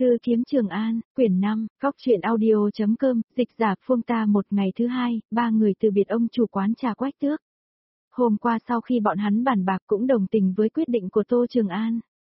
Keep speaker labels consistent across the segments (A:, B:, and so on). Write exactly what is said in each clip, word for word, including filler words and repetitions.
A: Thư kiếm Trường An, quyển năm, góc truyện audio.com, dịch giả Phương ta. Một ngày thứ hai, ba người từ biệt ông chủ quán trà Quách Tước. Hôm qua sau khi bọn hắn bàn bạc cũng đồng tình với quyết định của Tô Trường An.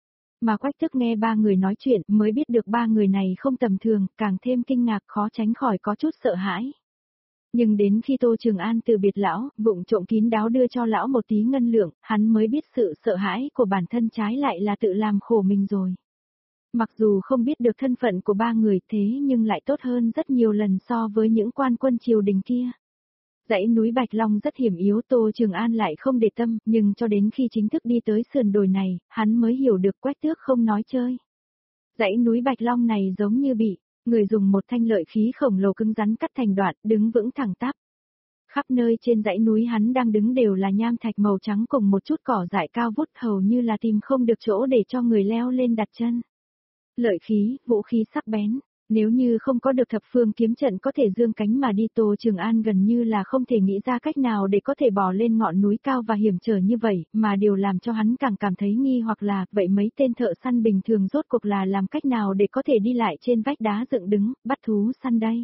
A: Mà Quách Tước nghe ba người nói chuyện mới biết được ba người này không tầm thường, càng thêm kinh ngạc, khó tránh khỏi có chút sợ hãi. Nhưng đến khi Tô Trường An từ biệt lão, vụng trộm kín đáo đưa cho lão một tí ngân lượng, hắn mới biết sự sợ hãi của bản thân trái lại là tự làm khổ mình rồi. Mặc dù không biết được thân phận của ba người thế nhưng lại tốt hơn rất nhiều lần so với những quan quân triều đình kia. Dãy núi Bạch Long rất hiểm yếu, Tô Trường An lại không để tâm, nhưng cho đến khi chính thức đi tới sườn đồi này, hắn mới hiểu được Quách Tước không nói chơi. Dãy núi Bạch Long này giống như bị người dùng một thanh lợi khí khổng lồ cứng rắn cắt thành đoạn, đứng vững thẳng tắp. Khắp nơi trên dãy núi hắn đang đứng đều là nham thạch màu trắng cùng một chút cỏ dại cao vút, hầu như là tìm không được chỗ để cho người leo lên đặt chân. Lợi khí, vũ khí sắc bén, nếu như không có được thập phương kiếm trận có thể dương cánh mà đi, Tô Trường An gần như là không thể nghĩ ra cách nào để có thể bò lên ngọn núi cao và hiểm trở như vậy, mà điều làm cho hắn càng cảm thấy nghi hoặc là, vậy mấy tên thợ săn bình thường rốt cuộc là làm cách nào để có thể đi lại trên vách đá dựng đứng, bắt thú săn đây.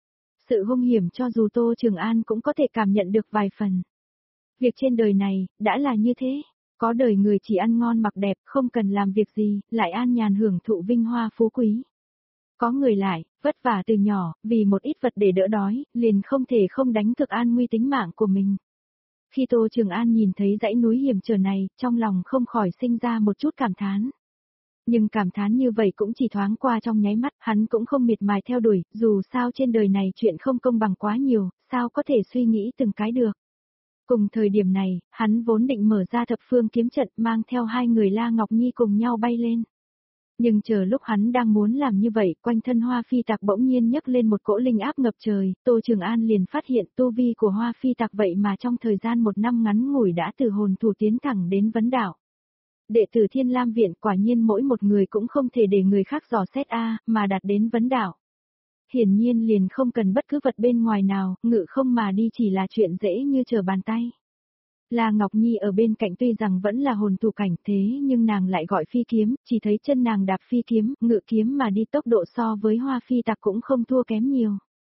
A: Sự hung hiểm cho dù Tô Trường An cũng có thể cảm nhận được vài phần. Việc trên đời này, đã là như thế. Có đời người chỉ ăn ngon mặc đẹp, không cần làm việc gì, lại an nhàn hưởng thụ vinh hoa phú quý. Có người lại, vất vả từ nhỏ, vì một ít vật để đỡ đói, liền không thể không đánh cực an nguy tính mạng của mình. Khi Tô Trường An nhìn thấy dãy núi hiểm trở này, trong lòng không khỏi sinh ra một chút cảm thán. Nhưng cảm thán như vậy cũng chỉ thoáng qua trong nháy mắt, hắn cũng không miệt mài theo đuổi, dù sao trên đời này chuyện không công bằng quá nhiều, sao có thể suy nghĩ từng cái được. Cùng thời điểm này, hắn vốn định mở ra thập phương kiếm trận mang theo hai người La Ngọc Nhi cùng nhau bay lên. Nhưng chờ lúc hắn đang muốn làm như vậy, quanh thân Hoa Phi Tạc bỗng nhiên nhấc lên một cỗ linh áp ngập trời, Tô Trường An liền phát hiện tu vi của Hoa Phi Tạc vậy mà trong thời gian một năm ngắn ngủi đã từ hồn thủ tiến thẳng đến vấn đảo. Đệ tử Thiên Lam Viện quả nhiên mỗi một người cũng không thể để người khác dò xét a, mà đạt đến vấn đảo. Hiển nhiên liền không cần bất cứ vật bên ngoài nào, ngự không mà đi chỉ là chuyện dễ như trở bàn tay. La Ngọc Nhi ở bên cạnh tuy rằng vẫn là hồn thủ cảnh thế nhưng nàng lại gọi phi kiếm, chỉ thấy chân nàng đạp phi kiếm, ngự kiếm mà đi, tốc độ so với Hoa Phi Tạc cũng không thua kém nhiều.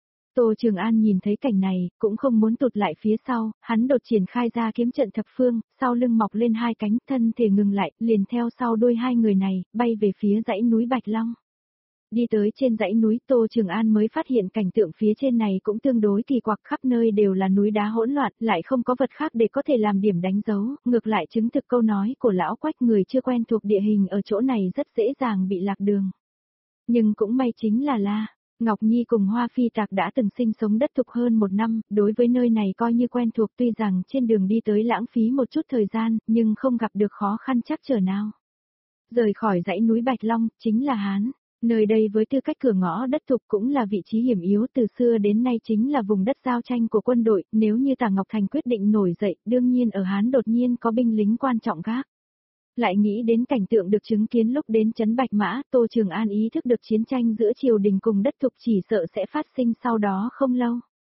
A: Tô Trường An nhìn thấy cảnh này, cũng không muốn tụt lại phía sau, hắn đột triển khai ra kiếm trận thập phương, sau lưng mọc lên hai cánh, thân thể ngừng lại, liền theo sau đuôi hai người này, bay về phía dãy núi Bạch Long. Đi tới trên dãy núi, Tô Trường An mới phát hiện cảnh tượng phía trên này cũng tương đối kỳ quặc, khắp nơi đều là núi đá hỗn loạn, lại không có vật khác để có thể làm điểm đánh dấu, ngược lại chứng thực câu nói của lão Quách, người chưa quen thuộc địa hình ở chỗ này rất dễ dàng bị lạc đường. Nhưng cũng may chính là La Ngọc Nhi cùng Hoa Phi Tạc đã từng sinh sống đất thục hơn một năm, đối với nơi này coi như quen thuộc, tuy rằng trên đường đi tới lãng phí một chút thời gian, nhưng không gặp được khó khăn trắc trở nào. Rời khỏi dãy núi Bạch Long, chính là Hán. Nơi đây với tư cách cửa ngõ đất thục cũng là vị trí hiểm yếu, từ xưa đến nay chính là vùng đất giao tranh của quân đội, nếu như Tả Ngọc Thành quyết định nổi dậy, đương nhiên ở Hán đột nhiên có binh lính quan trọng gác. Lại nghĩ đến cảnh tượng được chứng kiến lúc đến trấn Bạch Mã, Tô Trường An ý thức được chiến tranh giữa triều đình cùng đất thục chỉ sợ sẽ phát sinh sau đó không lâu.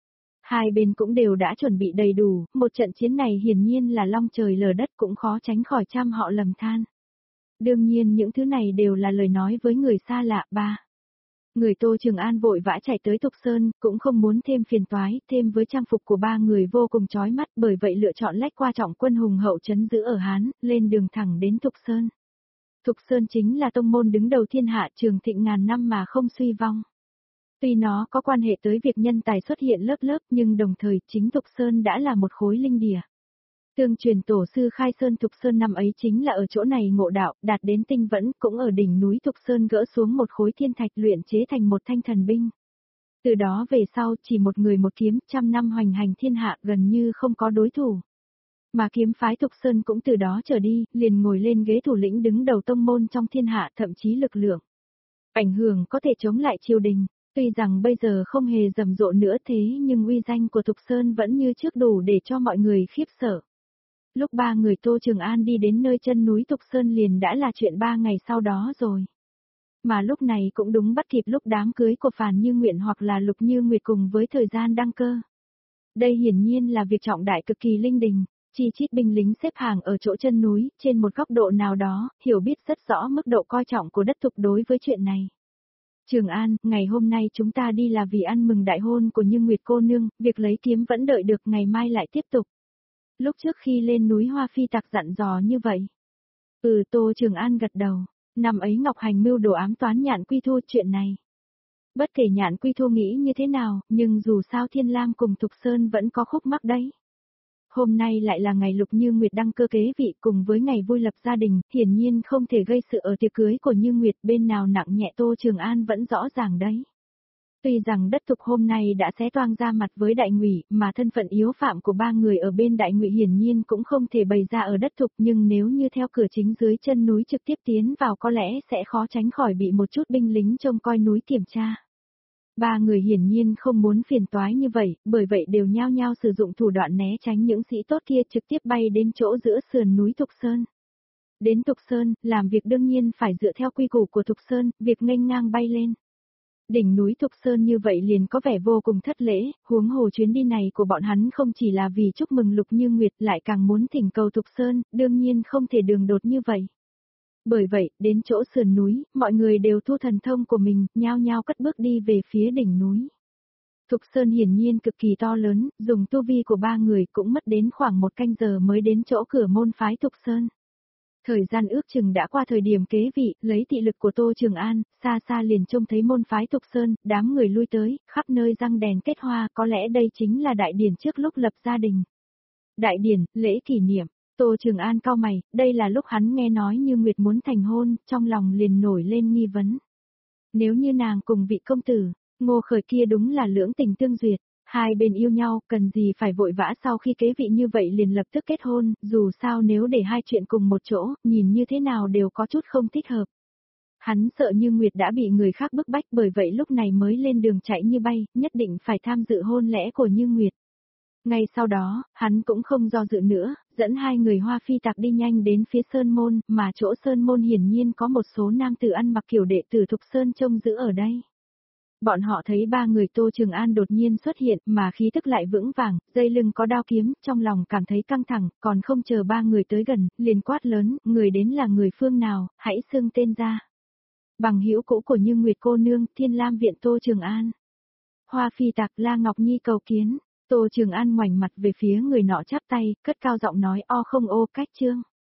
A: Hai bên cũng đều đã chuẩn bị đầy đủ, một trận chiến này hiển nhiên là long trời lở đất, cũng khó tránh khỏi trăm họ lầm than. Đương nhiên những thứ này đều là lời nói với người xa lạ. Ba người Tô Trường An vội vã chạy tới Thục Sơn, cũng không muốn thêm phiền toái, thêm với trang phục của ba người vô cùng chói mắt, bởi vậy lựa chọn lách qua trọng quân hùng hậu trấn giữ ở Hán, lên đường thẳng đến Thục Sơn. Thục Sơn chính là tông môn đứng đầu thiên hạ, trường thịnh ngàn năm mà không suy vong. Tuy nó có quan hệ tới việc nhân tài xuất hiện lớp lớp, nhưng đồng thời chính Thục Sơn đã là một khối linh địa. Tương truyền tổ sư khai sơn Thục Sơn năm ấy chính là ở chỗ này ngộ đạo, đạt đến tinh vẫn, cũng ở đỉnh núi Thục Sơn gỡ xuống một khối thiên thạch luyện chế thành một thanh thần binh. Từ đó về sau chỉ một người một kiếm, trăm năm hoành hành thiên hạ, gần như không có đối thủ. Mà kiếm phái Thục Sơn cũng từ đó trở đi, liền ngồi lên ghế thủ lĩnh đứng đầu tông môn trong thiên hạ, thậm chí lực lượng ảnh hưởng có thể chống lại triều đình. Tuy rằng bây giờ không hề rầm rộ nữa thế nhưng uy danh của Thục Sơn vẫn như trước đủ để cho mọi người khiếp sợ. Lúc ba người Tô Trường An đi đến nơi chân núi Thục Sơn liền đã là chuyện ba ngày sau đó rồi. Mà lúc này cũng đúng bắt kịp lúc đám cưới của Phàn Như Nguyện hoặc là Lục Như Nguyệt cùng với thời gian đăng cơ. Đây hiển nhiên là việc trọng đại cực kỳ linh đình, chi chít binh lính xếp hàng ở chỗ chân núi, trên một góc độ nào đó, hiểu biết rất rõ mức độ coi trọng của đất thục đối với chuyện này. Trường An, ngày hôm nay chúng ta đi là vì ăn mừng đại hôn của Như Nguyệt cô nương, việc lấy kiếm vẫn đợi được ngày mai lại tiếp tục. Lúc trước khi lên núi Hoa Phi Tặc dặn dò như vậy. Ừ, Tô Trường An gật đầu. Năm ấy Ngọc Hành mưu đồ ám toán Nhạn Quy Thu chuyện này. Bất kể Nhạn Quy Thu nghĩ như thế nào, nhưng dù sao Thiên Lam cùng Thục Sơn vẫn có khúc mắc đấy. Hôm nay lại là ngày Lục Như Nguyệt đăng cơ kế vị cùng với ngày vui lập gia đình, hiển nhiên không thể gây sự ở tiệc cưới của Như Nguyệt, bên nào nặng nhẹ Tô Trường An vẫn rõ ràng đấy. Tuy rằng đất Thục hôm nay đã xé toang ra mặt với Đại Ngụy, mà thân phận yếu phạm của ba người ở bên Đại Ngụy hiển nhiên cũng không thể bày ra ở đất Thục, nhưng nếu như theo cửa chính dưới chân núi trực tiếp tiến vào có lẽ sẽ khó tránh khỏi bị một chút binh lính trông coi núi kiểm tra. Ba người hiển nhiên không muốn phiền toái như vậy, bởi vậy đều nhao nhao sử dụng thủ đoạn né tránh những sĩ tốt kia trực tiếp bay đến chỗ giữa sườn núi Thục Sơn. Đến Thục Sơn, làm việc đương nhiên phải dựa theo quy củ của Thục Sơn, việc nghênh ngang bay lên. Đỉnh núi Thục Sơn như vậy liền có vẻ vô cùng thất lễ, huống hồ chuyến đi này của bọn hắn không chỉ là vì chúc mừng Lục Như Nguyệt lại càng muốn thỉnh cầu Thục Sơn, đương nhiên không thể đường đột như vậy. Bởi vậy, đến chỗ sườn núi, mọi người đều thu thần thông của mình, nhao nhao cất bước đi về phía đỉnh núi. Thục Sơn hiển nhiên cực kỳ to lớn, dùng tu vi của ba người cũng mất đến khoảng một canh giờ mới đến chỗ cửa môn phái Thục Sơn. Thời gian ước chừng đã qua thời điểm kế vị, lấy thị lực của Tô Trường An, xa xa liền trông thấy môn phái Thục Sơn, đám người lui tới, khắp nơi răng đèn kết hoa, có lẽ đây chính là đại điển trước lúc lập gia đình. Đại điển, lễ kỷ niệm. Tô Trường An cau mày, đây là lúc hắn nghe nói Như Nguyệt muốn thành hôn, trong lòng liền nổi lên nghi vấn. Nếu như nàng cùng vị công tử, Ngô Khởi kia đúng là lưỡng tình tương duyệt, hai bên yêu nhau, cần gì phải vội vã sau khi kế vị như vậy liền lập tức kết hôn, dù sao nếu để hai chuyện cùng một chỗ, nhìn như thế nào đều có chút không thích hợp. Hắn sợ Như Nguyệt đã bị người khác bức bách, bởi vậy lúc này mới lên đường chạy như bay, nhất định phải tham dự hôn lễ của Như Nguyệt. Ngay sau đó, hắn cũng không do dự nữa, dẫn hai người Hoa Phi Tặc đi nhanh đến phía Sơn Môn, mà chỗ Sơn Môn hiển nhiên có một số nam tử ăn mặc kiểu đệ tử Thục Sơn trông giữ ở đây. Bọn họ thấy ba người Tô Trường An đột nhiên xuất hiện mà khí tức lại vững vàng, dây lưng có đao kiếm, trong lòng cảm thấy căng thẳng, còn không chờ ba người tới gần, liền quát lớn, người đến là người phương nào, hãy xưng tên ra. Bằng hữu cũ của Như Nguyệt cô nương, Thiên Lam viện Tô Trường An. Hoa Phi Tặc La Ngọc Nhi cầu kiến. Tô Trường An ngoảnh mặt về phía người nọ chắp tay, cất cao giọng nói o không ô cách trương.